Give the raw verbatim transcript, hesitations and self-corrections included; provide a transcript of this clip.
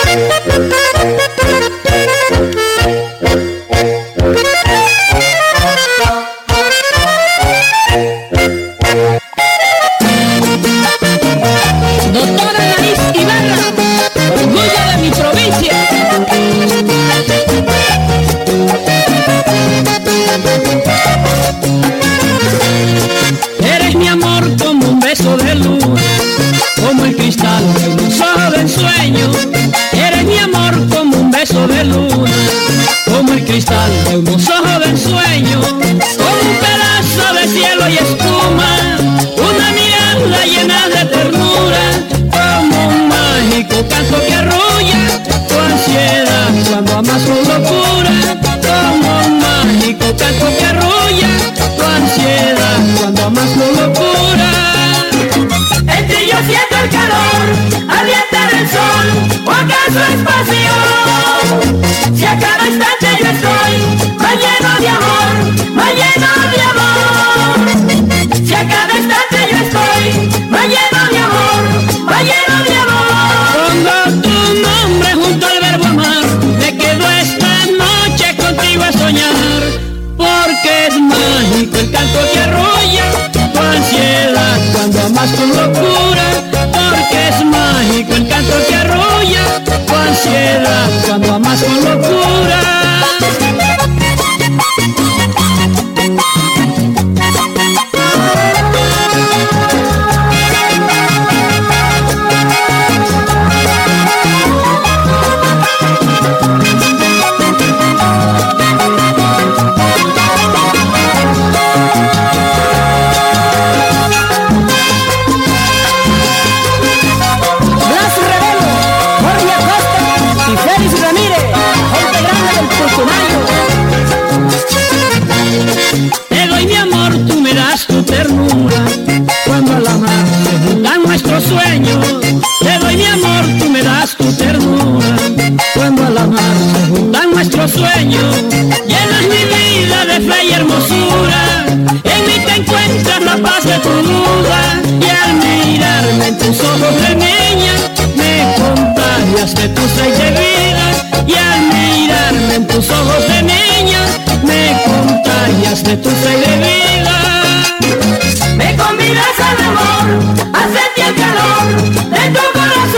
Eres mi amor como un beso de luna, como el cristal de un solo ensueño. Eres mi amor como un beso de luna, como el cristal de un solo ensueño. Como un pedazo de cielo y espuma, una mirada llena de ternura, como un mágico canto que arrulla tu ansiedad cuando amas con locura. Como un mágico canto que arrulla tu ansiedad cuando amas con locura. En ti yo siento el calor ardiente del sol, ¿o acaso es pasión? Si a cada instante yo estoy más lleno de amor, más lleno de amor. Si a cada instante yo estoy más lleno de amor, más lleno de amor. Pongo tu nombre junto al verbo amar, me quedo esta noche contigo a soñar, porque es mágico el canto que arrulla tu ansiedad cuando amas con locura. Porque es mágico el canto que arrulla tu ansiedad cuando amas con locura. Te doy mi amor, tú me das tu ternura, cuando al amar se juntan nuestros sueños. Te doy mi amor, tú me das tu ternura, cuando al amar se juntan nuestros sueños. Llenas mi vida de fe y hermosura, en mí te encuentras la paz de tu duda. Y al mirarme en tus ojos de niña, me contagias de tu sed de vida. Y al mirarme en tus ojos de niña, me contagias de tu sed de vida. Me convidas al amor, a sentir el calor de tu corazón.